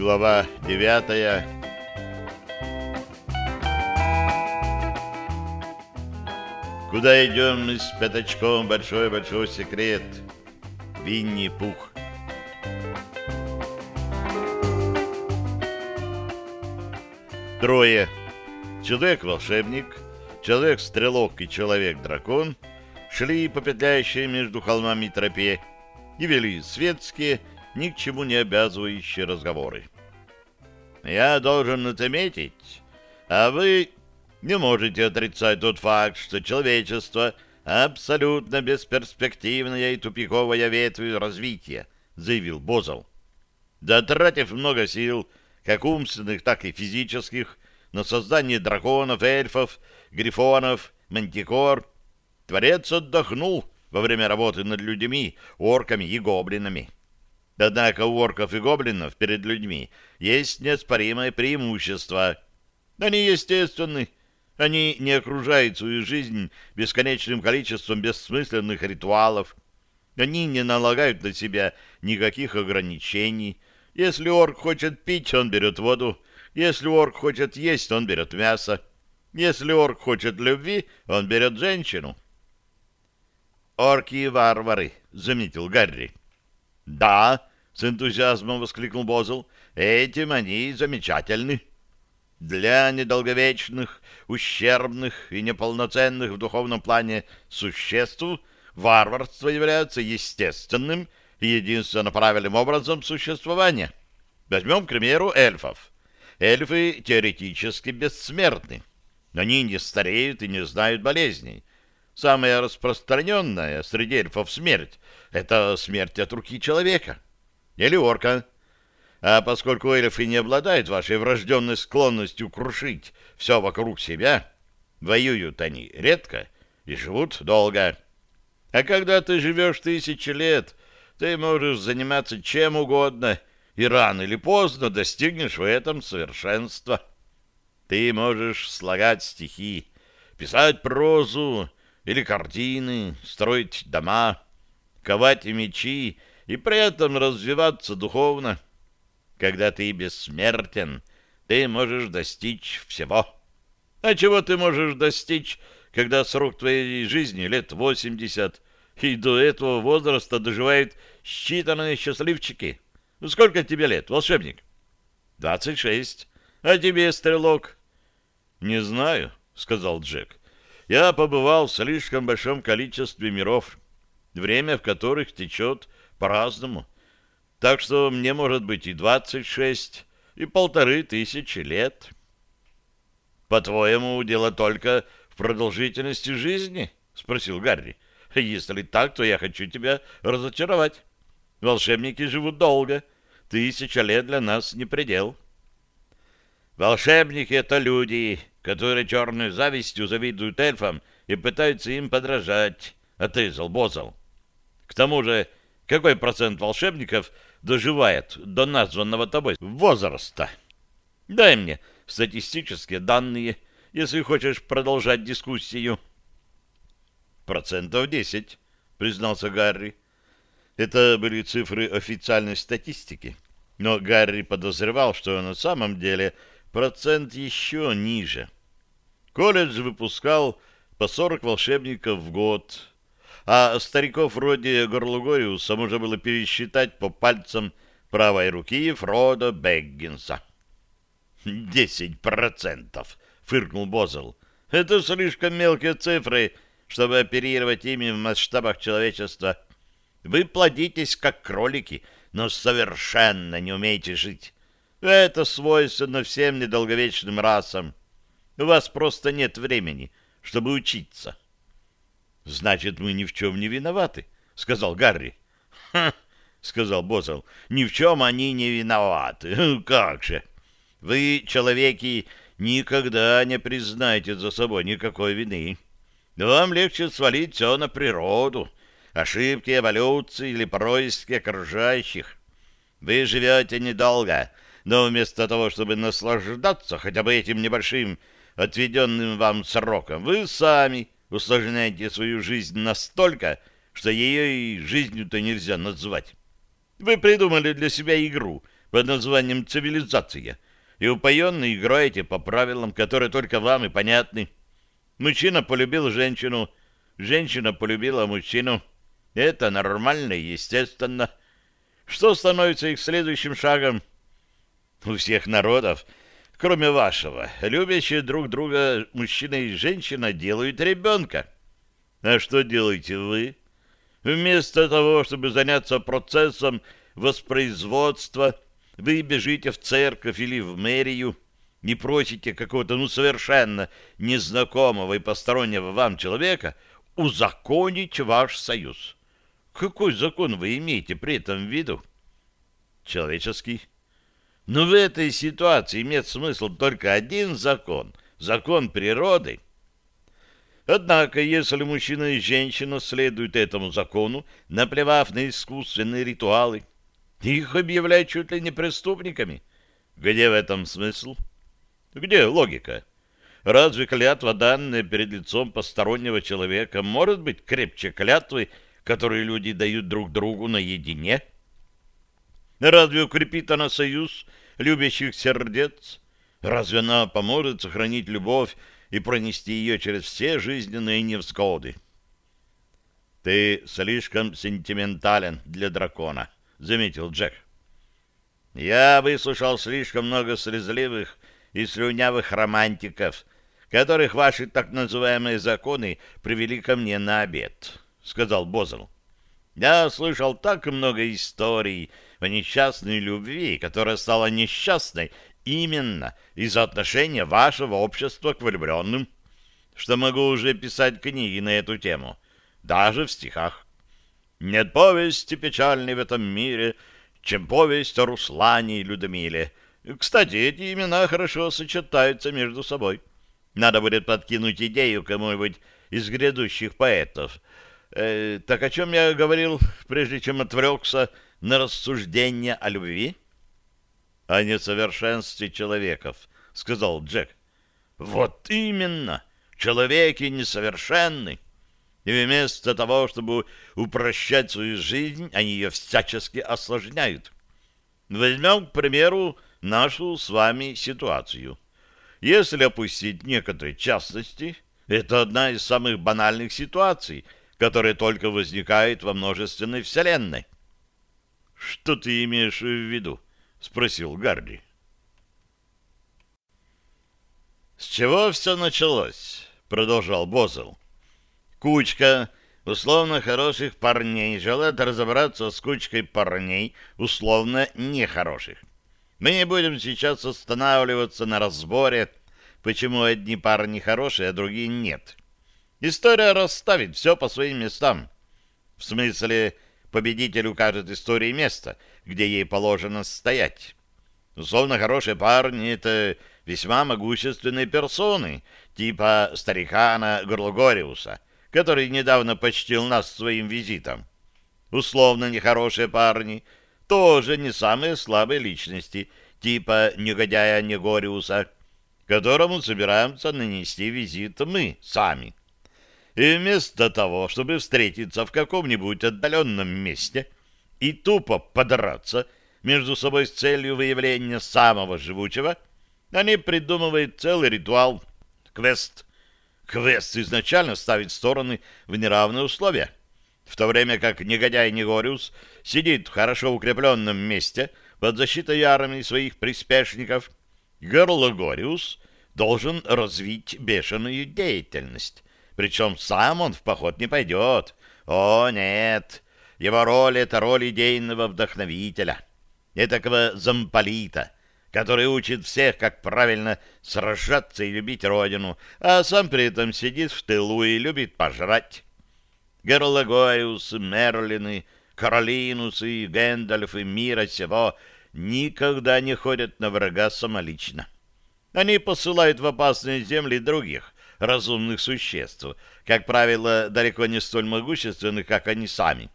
Глава 9. Куда идем мы с пятачком? Большой-большой секрет. Винни-Пух. Трое. Человек-волшебник, человек-стрелок и человек-дракон шли по петляющей между холмами тропе и вели светские, ни к чему не обязывающие разговоры. Я должен отметить, а вы не можете отрицать тот факт, что человечество абсолютно бесперспективная и тупиковая ветвь развития, заявил Бозл. Затратив много сил, как умственных, так и физических, на создание драконов, эльфов, грифонов, мантикор, Творец отдохнул во время работы над людьми, орками и гоблинами. Однако у орков и гоблинов перед людьми есть неоспоримое преимущество. Они естественны, они не окружают свою жизнь бесконечным количеством бессмысленных ритуалов, они не налагают на себя никаких ограничений. Если орк хочет пить, он берет воду, если орк хочет есть, он берет мясо, если орк хочет любви, он берет женщину. «Орки и варвары», — заметил Гарри. «Да», — с энтузиазмом воскликнул Бозл, — «этим они замечательны. Для недолговечных, ущербных и неполноценных в духовном плане существ варварство является естественным и единственно правильным образом существования. Возьмем, к примеру, эльфов. Эльфы теоретически бессмертны. Они не стареют и не знают болезней. Самая распространенная среди эльфов смерть — это смерть от руки человека или орка. А поскольку эльфы не обладают вашей врожденной склонностью крушить все вокруг себя, воюют они редко и живут долго. А когда ты живешь 1000 лет, ты можешь заниматься чем угодно, и рано или поздно достигнешь в этом совершенства. Ты можешь слагать стихи, писать прозу или картины, строить дома, ковать мечи и при этом развиваться духовно. Когда ты бессмертен, ты можешь достичь всего. А чего ты можешь достичь, когда срок твоей жизни лет 80, и до этого возраста доживают считанные счастливчики? Сколько тебе лет, волшебник? 26. А тебе, стрелок? Не знаю, сказал Джек. Я побывал в слишком большом количестве миров, время в которых течет по-разному. Так что мне может быть и 26, и 1500 лет. По-твоему, дело только в продолжительности жизни? Спросил Гарри. Если так, то я хочу тебя разочаровать. Волшебники живут долго. 1000 лет для нас не предел. Волшебники — это люди, которые черной завистью завидуют эльфам и пытаются им подражать, — отрезал Бозл. К тому же, какой процент волшебников доживает до названного тобой возраста? Дай мне статистические данные, если хочешь продолжать дискуссию. 10%, признался Гарри. Это были цифры официальной статистики, но Гарри подозревал, что на самом деле процент еще ниже. Колледж выпускал по 40 волшебников в год, а стариков вроде Горлугориуса можно было пересчитать по пальцам правой руки Фродо Бэггинса. 10%, фыркнул Бозл. Это слишком мелкие цифры, чтобы оперировать ими в масштабах человечества. Вы плодитесь, как кролики, но совершенно не умеете жить. Это свойственно всем недолговечным расам. У вас просто нет времени, чтобы учиться. — Значит, мы ни в чем не виноваты, — сказал Гарри. — Ха, — сказал Бозл, — ни в чем они не виноваты. Как же? Вы, человеки, никогда не признаете за собой никакой вины. Вам легче свалить все на природу, ошибки эволюции или происки окружающих. Вы живете недолго, но вместо того, чтобы наслаждаться хотя бы этим небольшим отведенным вам сроком, вы сами усложняете свою жизнь настолько, что ее и жизнью-то нельзя назвать. Вы придумали для себя игру, под названием «цивилизация» и упоенно играете по правилам, которые только вам и понятны. Мужчина полюбил женщину, женщина полюбила мужчину. Это нормально и естественно. Что становится их следующим шагом? У всех народов, кроме вашего, любящие друг друга мужчина и женщина делают ребенка. А что делаете вы? Вместо того, чтобы заняться процессом воспроизводства, вы бежите в церковь или в мэрию, не просите какого-то совершенно незнакомого и постороннего вам человека узаконить ваш союз. Какой закон вы имеете при этом в виду? Человеческий. Но в этой ситуации имеет смысл только один закон — закон природы. Однако, если мужчина и женщина следуют этому закону, наплевав на искусственные ритуалы, их объявляют чуть ли не преступниками. Где в этом смысл? Где логика? Разве клятва, данная перед лицом постороннего человека, может быть крепче клятвы, которые люди дают друг другу наедине? Разве укрепит она союз любящих сердец? Разве она поможет сохранить любовь и пронести ее через все жизненные невзгоды? «Ты слишком сентиментален для дракона», — заметил Джек. «Я выслушал слишком много слезливых и слюнявых романтиков, которых ваши так называемые законы привели ко мне на обед», — сказал Бозел. «Я слышал так много историй о несчастной любви, которая стала несчастной именно из-за отношения вашего общества к влюбленным, что могу уже писать книги на эту тему, даже в стихах. Нет повести печальной в этом мире, чем повесть о Руслане и Людмиле. Кстати, эти имена хорошо сочетаются между собой. Надо будет подкинуть идею кому-нибудь из грядущих поэтов. Так о чем я говорил, прежде чем отвлекся на рассуждение о любви?» «О несовершенстве человеков», — сказал Джек. «Вот именно! Человеки несовершенны. И вместо того, чтобы упрощать свою жизнь, они ее всячески осложняют. Возьмем, к примеру, нашу с вами ситуацию. Если опустить некоторые частности, это одна из самых банальных ситуаций, которая только возникает во множественной вселенной». «Что ты имеешь в виду?» — спросил Гарри. «С чего все началось?» — продолжал Бозел. «Кучка условно хороших парней желает разобраться с кучкой парней условно нехороших. Мы не будем сейчас останавливаться на разборе, почему одни парни хорошие, а другие нет. История расставит все по своим местам. В смысле, победитель укажет истории место, где ей положено стоять. Условно хорошие парни — это весьма могущественные персоны, типа старикана Горлогориуса, который недавно почтил нас своим визитом. Условно нехорошие парни — тоже не самые слабые личности, типа негодяя Негориуса, которому собираемся нанести визит мы сами. И вместо того, чтобы встретиться в каком-нибудь отдаленном месте и тупо подраться между собой с целью выявления самого живучего, они придумывают целый ритуал — квест. Квест изначально ставит стороны в неравные условия, в то время как негодяй Негориус сидит в хорошо укрепленном месте под защитой армии своих приспешников. Горлогориус должен развить бешеную деятельность. Причем сам он в поход не пойдет. О, нет! Его роль — это роль идейного вдохновителя, этакого замполита, который учит всех, как правильно сражаться и любить родину, а сам при этом сидит в тылу и любит пожрать. Горлогориусы, Мерлины, Каролинусы, Гэндальфы мира сего никогда не ходят на врага самолично. Они посылают в опасные земли других разумных существ, как правило, далеко не столь могущественных, как они сами.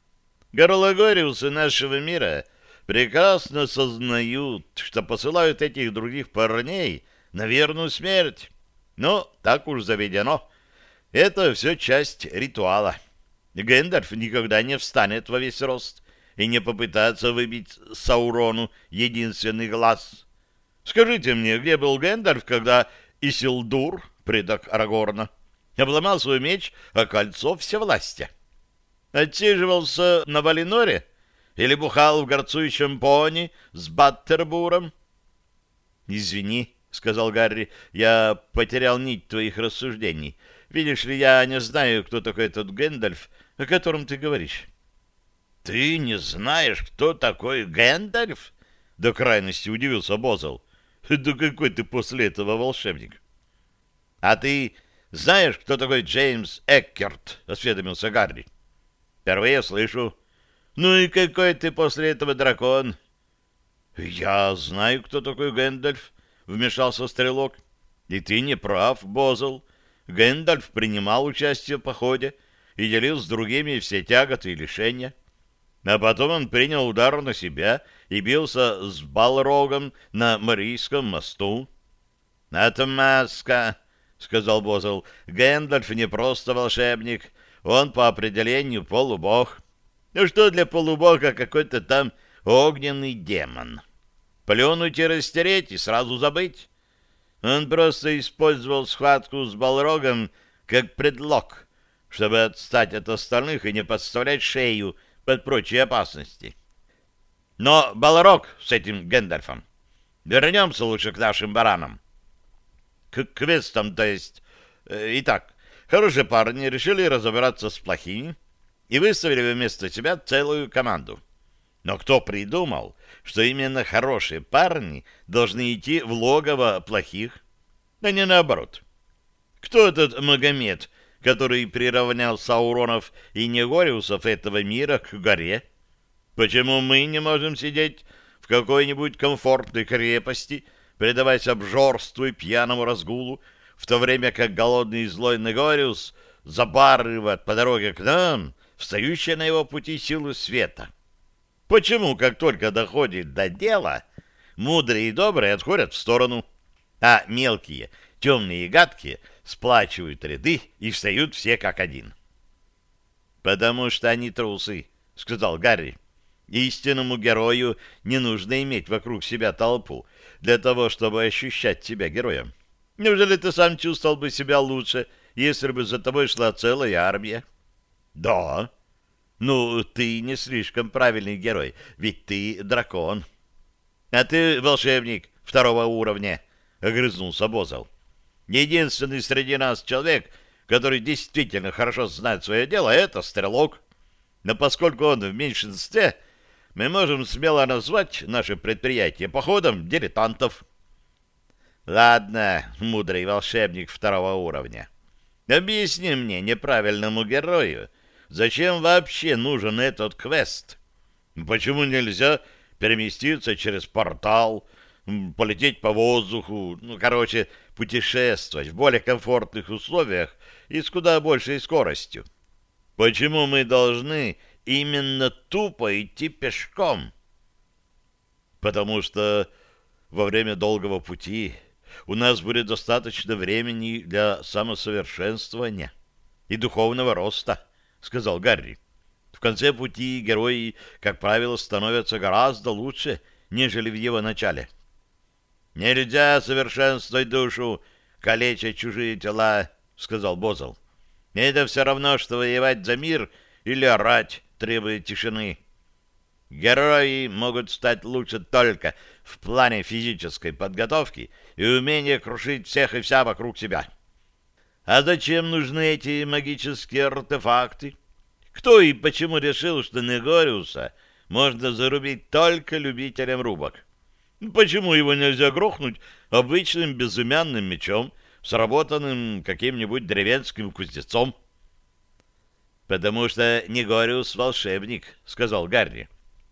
Горлогориусы нашего мира прекрасно сознают, что посылают этих других парней на верную смерть. Но так уж заведено. Это все часть ритуала. Гэндальф никогда не встанет во весь рост. и не попытаться выбить Саурону единственный глаз? Скажите мне, где был Гэндальф, когда Исилдур, предок Арагорна, обломал свой меч о кольцо всевластия? Отсиживался на Валиноре или бухал в горцующем пони с Баттербуром? — Извини, — сказал Гарри, — я потерял нить твоих рассуждений. Видишь ли, я не знаю, кто такой этот Гэндальф, о котором ты говоришь. — Ты не знаешь, кто такой Гэндальф? — до крайности удивился Бозл. — Да какой ты после этого волшебник? — А ты знаешь, кто такой Джеймс Эккерт? — осведомился Гарри. — Впервые слышу. — Ну и какой ты после этого дракон? — Я знаю, кто такой Гэндальф, — вмешался Стрелок. — И ты не прав, Бозл. Гэндальф принимал участие в походе и делил с другими все тяготы и лишения. А потом он принял удар на себя и бился с Балрогом на Марийском мосту. — Отмазка, — сказал Бозл. — Гэндальф не просто волшебник, он по определению полубог. Ну что для полубога какой-то там огненный демон? Плюнуть и растереть, и сразу забыть. Он просто использовал схватку с Балрогом как предлог, чтобы отстать от остальных и не подставлять шею под прочие опасности. Но Балрог с этим Гэндальфом. Вернемся лучше к нашим баранам. К квестам, то есть. Итак, хорошие парни решили разобраться с плохими и выставили вместо себя целую команду. Но кто придумал, что именно хорошие парни должны идти в логово плохих, а не наоборот? Кто этот Магомед, который приравнял Сауронов и Негориусов этого мира к горе? Почему мы не можем сидеть в какой-нибудь комфортной крепости, предаваясь обжорству и пьяному разгулу, в то время как голодный и злой Негориус забарывает по дороге к нам встающие на его пути силы света? Почему, как только доходит до дела, мудрые и добрые отходят в сторону, а мелкие, темные и гадкие сплачивают ряды и встают все как один? — Потому что они трусы, — сказал Гарри. — Истинному герою не нужно иметь вокруг себя толпу для того, чтобы ощущать себя героем. Неужели ты сам чувствовал бы себя лучше, если бы за тобой шла целая армия? — Да. Ну, ты не слишком правильный герой, ведь ты дракон. — А ты волшебник второго уровня, — огрызнулся Бозл. — Единственный среди нас человек, который действительно хорошо знает свое дело, — это Стрелок. Но поскольку он в меньшинстве, мы можем смело назвать наше предприятие походом дилетантов. — Ладно, мудрый волшебник второго уровня, объясни мне, неправильному герою, зачем вообще нужен этот квест? Почему нельзя переместиться через портал, полететь по воздуху, путешествовать в более комфортных условиях и с куда большей скоростью? Почему мы должны именно тупо идти пешком? Потому что во время долгого пути у нас будет достаточно времени для самосовершенствования и духовного роста, — сказал Гарри. В конце пути герои, как правило, становятся гораздо лучше, нежели в его начале. Нельзя совершенствовать душу, калеча чужие тела, — сказал Бозл. Это все равно, что воевать за мир или орать, требуя тишины. Герои могут стать лучше только в плане физической подготовки и умения крушить всех и вся вокруг себя. А зачем нужны эти магические артефакты? Кто и почему решил, что Негориуса можно зарубить только любителям рубок? Почему его нельзя грохнуть обычным безымянным мечом, сработанным каким-нибудь деревенским кузнецом? — Потому что Негориус — волшебник, — сказал Гарри.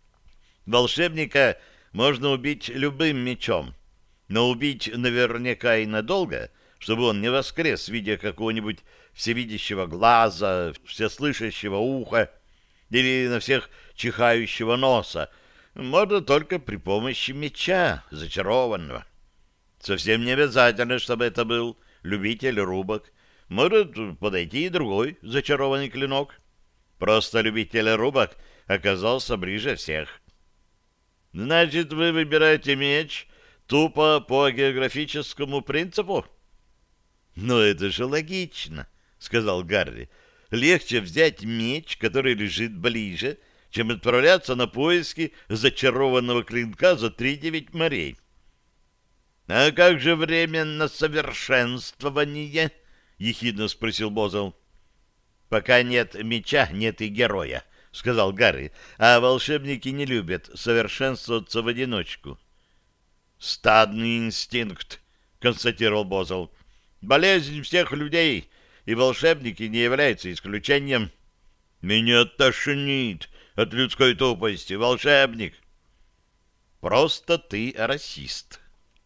Волшебника можно убить любым мечом, но убить наверняка и надолго, чтобы он не воскрес в виде какого-нибудь всевидящего глаза, всеслышащего уха или на всех чихающего носа, можно только при помощи меча зачарованного. Совсем не обязательно, чтобы это был любитель рубок. Может подойти и другой зачарованный клинок. Просто любители рубок оказался ближе всех. «Значит, вы выбираете меч тупо по географическому принципу?» «Но это же логично», — сказал Гарри. «Легче взять меч, который лежит ближе, чем отправляться на поиски зачарованного клинка за 3-9 морей». «А как же время на совершенствование?» — ехидно спросил Бозл. «Пока нет меча, нет и героя», — сказал Гарри, «а волшебники не любят совершенствоваться в одиночку». «Стадный инстинкт», — констатировал Бозл. «Болезнь всех людей, и волшебники не являются исключением». «Меня тошнит от людской тупости, волшебник». «Просто ты расист».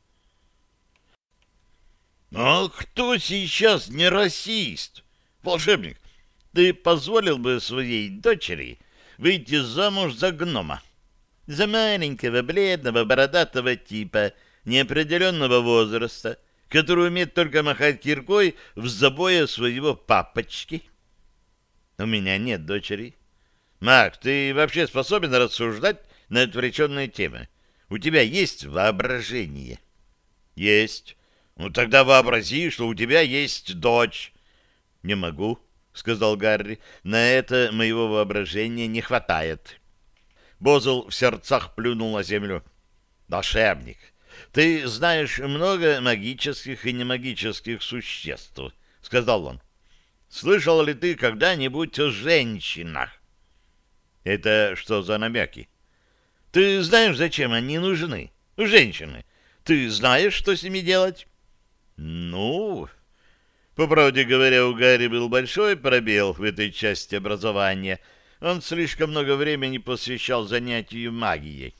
«А кто сейчас не расист? Волшебник, ты позволил бы своей дочери выйти замуж за гнома? За маленького, бледного, бородатого типа неопределенного возраста, который умеет только махать киркой в забое своего папочки?» «У меня нет дочери». «Мак, ты вообще способен рассуждать на отвлеченные темы? У тебя есть воображение?» «Есть. Ну тогда вообрази, что у тебя есть дочь». «Не могу», — сказал Гарри. «На это моего воображения не хватает». Бозл в сердцах плюнул на землю. «Волшебник, ты знаешь много магических и немагических существ», — сказал он. «Слышал ли ты когда-нибудь о женщинах?» «Это что за намеки?» «Ты знаешь, зачем они нужны? Женщины. Ты знаешь, что с ними делать?» «Ну...» По правде говоря, у Гарри был большой пробел в этой части образования. Он слишком много времени посвящал занятию магией.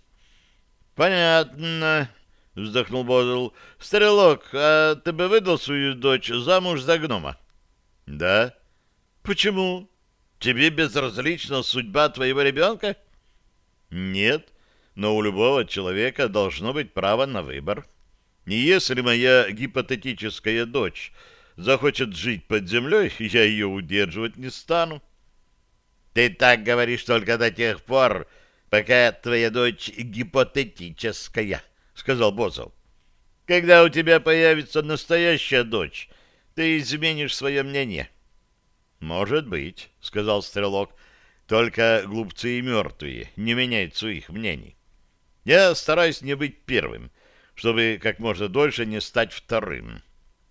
«Понятно», — вздохнул Бодл. «Стрелок, а ты бы выдал свою дочь замуж за гнома?» «Да». «Почему? Тебе безразлична судьба твоего ребенка?» «Нет, но у любого человека должно быть право на выбор. И если моя гипотетическая дочь захочет жить под землей, я ее удерживать не стану». «Ты так говоришь только до тех пор, пока твоя дочь гипотетическая», — сказал Бозл. «Когда у тебя появится настоящая дочь, ты изменишь свое мнение». «Может быть», — сказал Стрелок, — «только глупцы и мертвые не меняют своих мнений. Я стараюсь не быть первым, чтобы как можно дольше не стать вторым».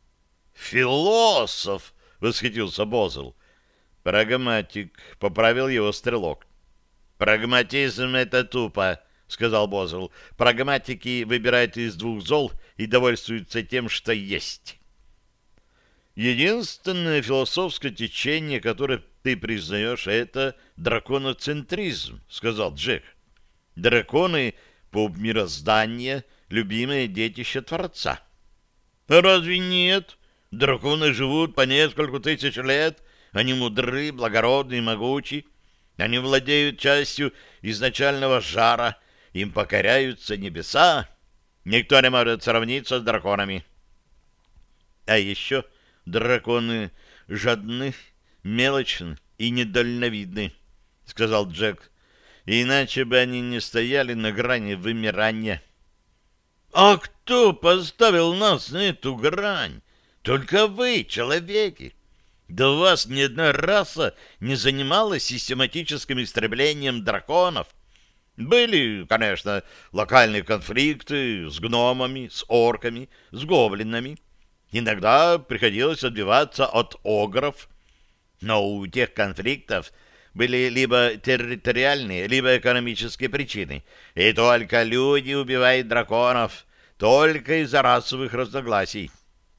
«Философ!» — восхитился Бозл. «Прагматик», — поправил его Стрелок. «Прагматизм — это тупо», — сказал Бозл. «Прагматики выбирают из двух зол и довольствуются тем, что есть». «Единственное философское течение, которое ты признаешь, это драконоцентризм», — сказал Джек. «Драконы по мирозданию — любимое детище Творца». «Разве нет? Драконы живут по несколько тысяч лет. Они мудры, благородны и могучи. Они владеют частью изначального жара. Им покоряются небеса. Никто не может сравниться с драконами». «А еще драконы жадны, мелочны и недальновидны», — сказал Джек. «Иначе бы они не стояли на грани вымирания». «А кто поставил нас на эту грань? Только вы, человеки. Да у вас ни одна раса не занималась систематическим истреблением драконов. Были, конечно, локальные конфликты с гномами, с орками, с гоблинами. Иногда приходилось отбиваться от огров. Но у тех конфликтов были либо территориальные, либо экономические причины. И только люди убивают драконов, только из-за расовых разногласий.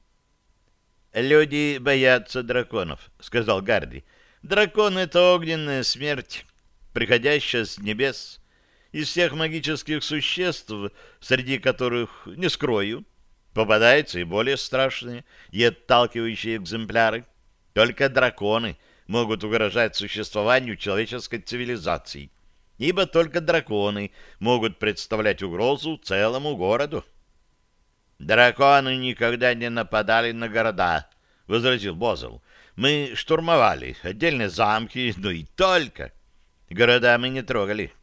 «Люди боятся драконов», — сказал Гарри. «Дракон — это огненная смерть, приходящая с небес. Из всех магических существ, среди которых, не скрою, попадаются и более страшные и отталкивающие экземпляры. Только драконы могут угрожать существованию человеческой цивилизации, ибо только драконы могут представлять угрозу целому городу». «Драконы никогда не нападали на города», — возразил Бозл. «Мы штурмовали отдельные замки, но и только. Города мы не трогали.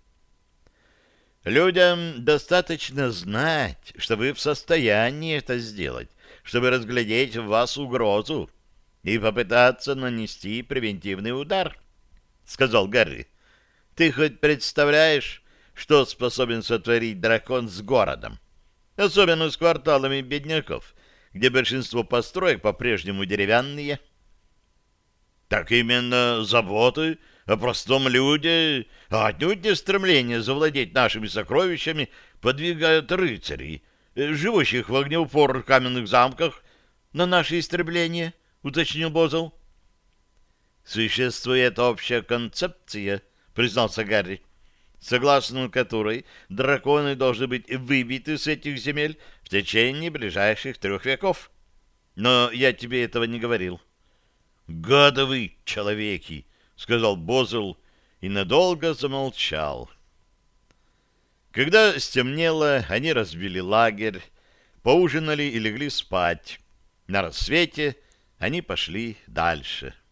Людям достаточно знать, что вы в состоянии это сделать, чтобы разглядеть в вас угрозу и попытаться нанести превентивный удар, — сказал Гарри. — Ты хоть представляешь, что способен сотворить дракон с городом? Особенно с кварталами бедняков, где большинство построек по-прежнему деревянные. — Так именно заботы о простом люде, а отнюдь не стремление завладеть нашими сокровищами, подвигают рыцарей, живущих в огнеупорных каменных замках, на наше истребление, — уточнил Бозл. — Существует общая концепция, — признался Гарри, согласно которой драконы должны быть выбиты с этих земель в течение ближайших 3 веков. Но я тебе этого не говорил. — Гадовы человеки! — сказал Бозл и надолго замолчал. Когда стемнело, они разбили лагерь, поужинали и легли спать. На рассвете они пошли дальше.